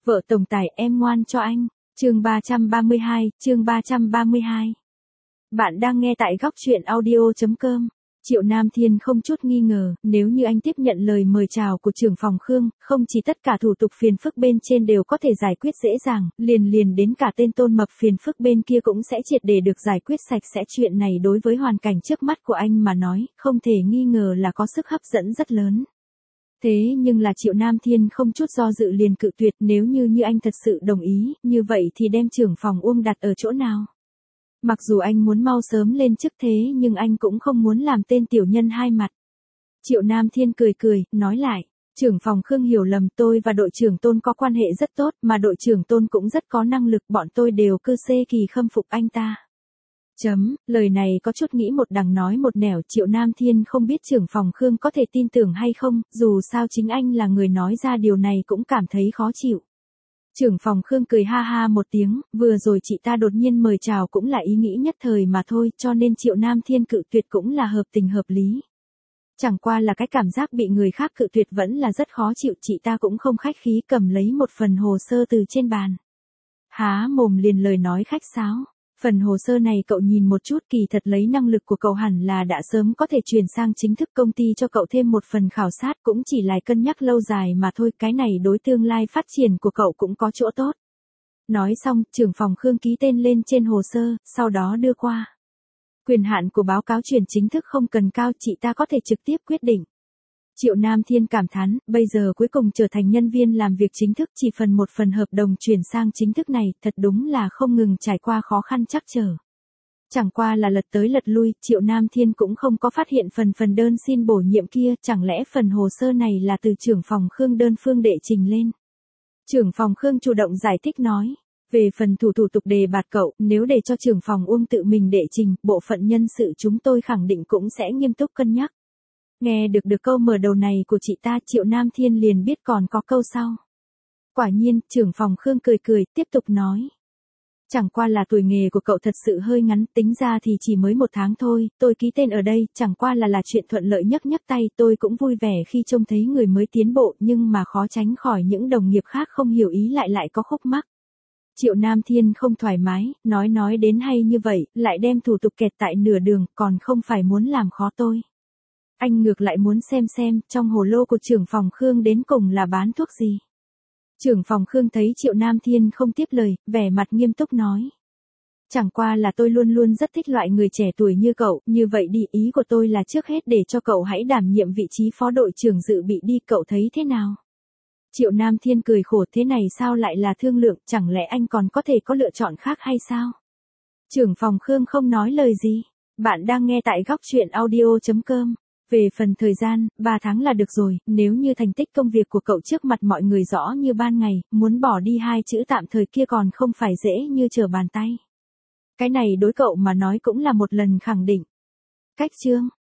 Vợ tổng tài em ngoan cho anh. Chương 332. Bạn đang nghe tại góc truyện audio.com. Triệu Nam Thiên không chút nghi ngờ, nếu như anh tiếp nhận lời mời chào của trưởng phòng Khương, không chỉ tất cả thủ tục phiền phức bên trên đều có thể giải quyết dễ dàng, liền đến cả tên Tôn Mập phiền phức bên kia cũng sẽ triệt để được giải quyết sạch sẽ. Chuyện này đối với hoàn cảnh trước mắt của anh mà nói, không thể nghi ngờ là có sức hấp dẫn rất lớn. Thế nhưng là Triệu Nam Thiên không chút do dự liền cự tuyệt, nếu như anh thật sự đồng ý, như vậy thì đem trưởng phòng Uông đặt ở chỗ nào? Mặc dù anh muốn mau sớm lên chức thế nhưng anh cũng không muốn làm tên tiểu nhân hai mặt. Triệu Nam Thiên cười, nói lại, trưởng phòng Khương hiểu lầm, tôi và đội trưởng Tôn có quan hệ rất tốt, mà đội trưởng Tôn cũng rất có năng lực, bọn tôi đều cơ xê kỳ khâm phục anh ta. Lời này có chút nghĩ một đằng nói một nẻo, Triệu Nam Thiên không biết trưởng phòng Khương có thể tin tưởng hay không, dù sao chính anh là người nói ra điều này cũng cảm thấy khó chịu. Trưởng phòng Khương cười ha ha một tiếng, vừa rồi chị ta đột nhiên mời chào cũng là ý nghĩ nhất thời mà thôi, cho nên Triệu Nam Thiên cự tuyệt cũng là hợp tình hợp lý. Chẳng qua là cái cảm giác bị người khác cự tuyệt vẫn là rất khó chịu, chị ta cũng không khách khí cầm lấy một phần hồ sơ từ trên bàn. Há mồm liền lời nói khách sáo. Phần hồ sơ này cậu nhìn một chút, kỳ thật lấy năng lực của cậu hẳn là đã sớm có thể chuyển sang chính thức, công ty cho cậu thêm một phần khảo sát cũng chỉ là cân nhắc lâu dài mà thôi, cái này đối tương lai phát triển của cậu cũng có chỗ tốt. Nói xong, trưởng phòng Khương ký tên lên trên hồ sơ, sau đó đưa qua. Quyền hạn của báo cáo chuyển chính thức không cần cao, chị ta có thể trực tiếp quyết định. Triệu Nam Thiên cảm thán, bây giờ cuối cùng trở thành nhân viên làm việc chính thức, chỉ một phần hợp đồng chuyển sang chính thức này, thật đúng là không ngừng trải qua khó khăn trắc trở. Chẳng qua là lật tới lật lui, Triệu Nam Thiên cũng không có phát hiện phần đơn xin bổ nhiệm kia, chẳng lẽ phần hồ sơ này là từ trưởng phòng Khương đơn phương đệ trình lên. Trưởng phòng Khương chủ động giải thích nói, về phần thủ tục đề bạt cậu, nếu để cho trưởng phòng Uông tự mình đệ trình, bộ phận nhân sự chúng tôi khẳng định cũng sẽ nghiêm túc cân nhắc. Nghe được câu mở đầu này của chị ta, Triệu Nam Thiên liền biết còn có câu sau. Quả nhiên, trưởng phòng Khương cười, tiếp tục nói. Chẳng qua là tuổi nghề của cậu thật sự hơi ngắn, tính ra thì chỉ mới 1 tháng thôi, tôi ký tên ở đây, chẳng qua là chuyện thuận lợi nhấc tay, tôi cũng vui vẻ khi trông thấy người mới tiến bộ, nhưng mà khó tránh khỏi những đồng nghiệp khác không hiểu ý lại có khúc mắc. Triệu Nam Thiên không thoải mái, nói đến hay như vậy, lại đem thủ tục kẹt tại nửa đường, còn không phải muốn làm khó tôi. Anh ngược lại muốn xem, trong hồ lô của trưởng phòng Khương đến cùng là bán thuốc gì. Trưởng phòng Khương thấy Triệu Nam Thiên không tiếp lời, vẻ mặt nghiêm túc nói. Chẳng qua là tôi luôn rất thích loại người trẻ tuổi như cậu, như vậy đi, ý của tôi là trước hết để cho cậu hãy đảm nhiệm vị trí phó đội trưởng dự bị đi, cậu thấy thế nào? Triệu Nam Thiên cười khổ, thế này sao lại là thương lượng, chẳng lẽ anh còn có thể có lựa chọn khác hay sao? Trưởng phòng Khương không nói lời gì. Bạn đang nghe tại góc truyện audio.com. Về phần thời gian, 3 tháng là được rồi, nếu như thành tích công việc của cậu trước mặt mọi người rõ như ban ngày, muốn bỏ đi 2 chữ tạm thời kia còn không phải dễ như trở bàn tay. Cái này đối cậu mà nói cũng là một lần khẳng định. Cách chương.